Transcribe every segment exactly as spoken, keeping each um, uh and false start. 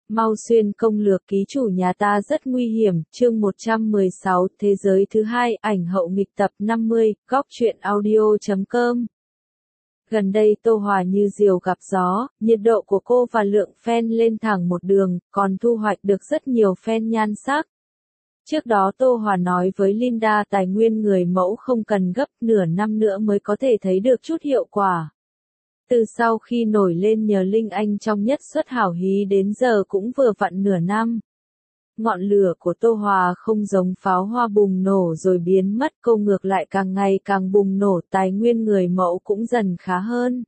Mau xuyên công lược ký chủ nhà ta rất nguy hiểm, chương một trăm mười sáu, thế giới thứ hai, ảnh hậu nghịch tập năm mươi, góc truyện audio chấm com. Gần đây Tô Hòa như diều gặp gió, nhiệt độ của cô và lượng fan lên thẳng một đường, còn thu hoạch được rất nhiều fan nhan sắc. Trước đó Tô Hòa nói với Linda tài nguyên người mẫu không cần gấp nửa năm nữa mới có thể thấy được chút hiệu quả. Từ sau khi nổi lên nhờ Linh Anh trong nhất xuất hảo hí đến giờ cũng vừa vặn nửa năm. Ngọn lửa của Tô Hòa không giống pháo hoa bùng nổ rồi biến mất, cô ngược lại càng ngày càng bùng nổ, tài nguyên người mẫu cũng dần khá hơn.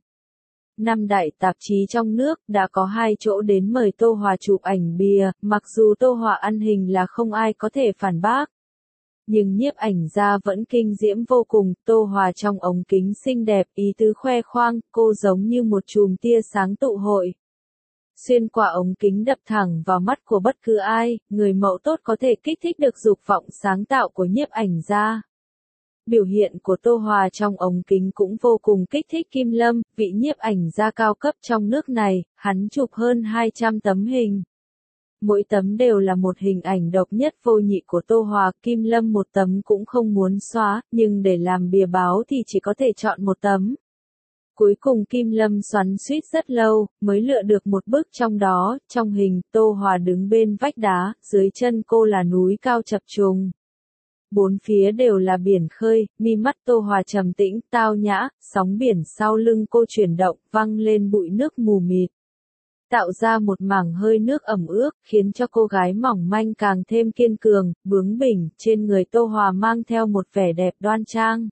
Năm đại tạp chí trong nước đã có hai chỗ đến mời Tô Hòa chụp ảnh bìa, mặc dù Tô Hòa ăn hình là không ai có thể phản bác. Nhưng nhiếp ảnh gia vẫn kinh diễm vô cùng, Tô Hòa trong ống kính xinh đẹp, ý tứ khoe khoang, cô giống như một chùm tia sáng tụ hội. Xuyên qua ống kính đập thẳng vào mắt của bất cứ ai, người mẫu tốt có thể kích thích được dục vọng sáng tạo của nhiếp ảnh gia. Biểu hiện của Tô Hòa trong ống kính cũng vô cùng kích thích Kim Lâm, vị nhiếp ảnh gia cao cấp trong nước này, hắn chụp hơn hai trăm tấm hình. Mỗi tấm đều là một hình ảnh độc nhất vô nhị của Tô Hòa, Kim Lâm một tấm cũng không muốn xóa, nhưng để làm bìa báo thì chỉ có thể chọn một tấm. Cuối cùng Kim Lâm xoắn xuýt rất lâu, mới lựa được một bức trong đó, trong hình, Tô Hòa đứng bên vách đá, dưới chân cô là núi cao chập trùng. Bốn phía đều là biển khơi, mi mắt Tô Hòa trầm tĩnh, tao nhã, sóng biển sau lưng cô chuyển động, văng lên bụi nước mù mịt. Tạo ra một mảng hơi nước ẩm ướt, khiến cho cô gái mỏng manh càng thêm kiên cường, bướng bỉnh, trên người Tô Hòa mang theo một vẻ đẹp đoan trang.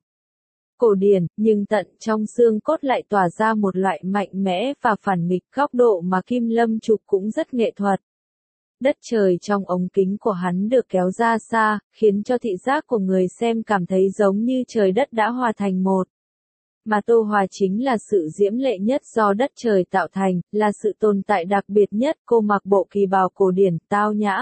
Cổ điển, nhưng tận trong xương cốt lại tỏa ra một loại mạnh mẽ và phản nghịch, góc độ mà Kim Lâm chụp cũng rất nghệ thuật. Đất trời trong ống kính của hắn được kéo ra xa, khiến cho thị giác của người xem cảm thấy giống như trời đất đã hòa thành một. Mà Tô Hòa chính là sự diễm lệ nhất do đất trời tạo thành, là sự tồn tại đặc biệt nhất, cô mặc bộ kỳ bào cổ điển, tao nhã.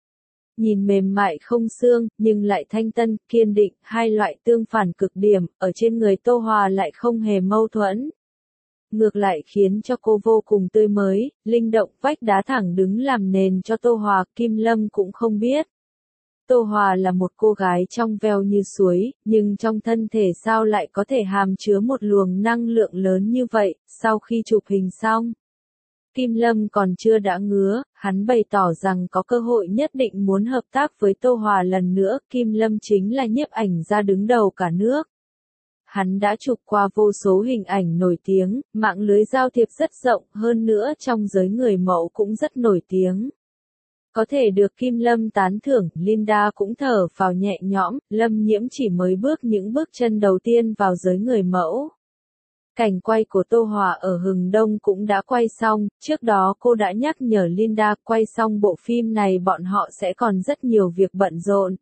Nhìn mềm mại không xương, nhưng lại thanh tân, kiên định, hai loại tương phản cực điểm, ở trên người Tô Hòa lại không hề mâu thuẫn. Ngược lại khiến cho cô vô cùng tươi mới, linh động, vách đá thẳng đứng làm nền cho Tô Hòa, Kim Lâm cũng không biết. Tô Hòa là một cô gái trong veo như suối, nhưng trong thân thể sao lại có thể hàm chứa một luồng năng lượng lớn như vậy, sau khi chụp hình xong. Kim Lâm còn chưa đã ngứa, hắn bày tỏ rằng có cơ hội nhất định muốn hợp tác với Tô Hòa lần nữa, Kim Lâm chính là nhiếp ảnh gia đứng đầu cả nước. Hắn đã chụp qua vô số hình ảnh nổi tiếng, mạng lưới giao thiệp rất rộng, hơn nữa trong giới người mẫu cũng rất nổi tiếng. Có thể được Kim Lâm tán thưởng, Linda cũng thở phào nhẹ nhõm, Lâm Nhiễm chỉ mới bước những bước chân đầu tiên vào giới người mẫu. Cảnh quay của Tô Hòa ở Hừng Đông cũng đã quay xong, trước đó cô đã nhắc nhở Linda quay xong bộ phim này bọn họ sẽ còn rất nhiều việc bận rộn.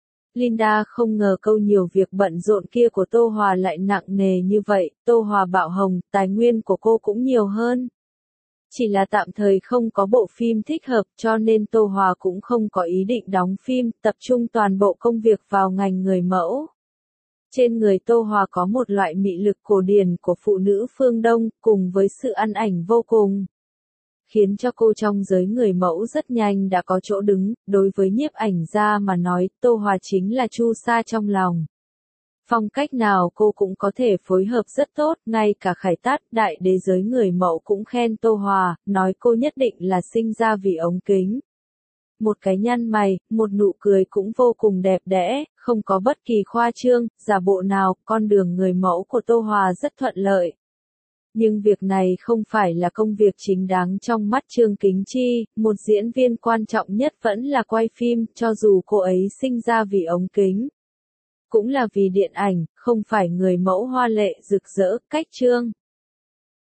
Linda không ngờ câu nhiều việc bận rộn kia của Tô Hòa lại nặng nề như vậy, Tô Hòa bạo hồng, tài nguyên của cô cũng nhiều hơn. Chỉ là tạm thời không có bộ phim thích hợp cho nên Tô Hòa cũng không có ý định đóng phim, tập trung toàn bộ công việc vào ngành người mẫu. Trên người Tô Hòa có một loại mị lực cổ điển của phụ nữ phương Đông, cùng với sự ăn ảnh vô cùng. Khiến cho cô trong giới người mẫu rất nhanh đã có chỗ đứng, đối với nhiếp ảnh gia mà nói, Tô Hòa chính là chu sa trong lòng. Phong cách nào cô cũng có thể phối hợp rất tốt, ngay cả Khải Tát, đại đế giới người mẫu cũng khen Tô Hòa, nói cô nhất định là sinh ra vì ống kính. Một cái nhăn mày, một nụ cười cũng vô cùng đẹp đẽ, không có bất kỳ khoa trương, giả bộ nào, con đường người mẫu của Tô Hòa rất thuận lợi. Nhưng việc này không phải là công việc chính đáng trong mắt Trương Kính Chi, một diễn viên quan trọng nhất vẫn là quay phim, cho dù cô ấy sinh ra vì ống kính. Cũng là vì điện ảnh, không phải người mẫu hoa lệ rực rỡ, cách Trương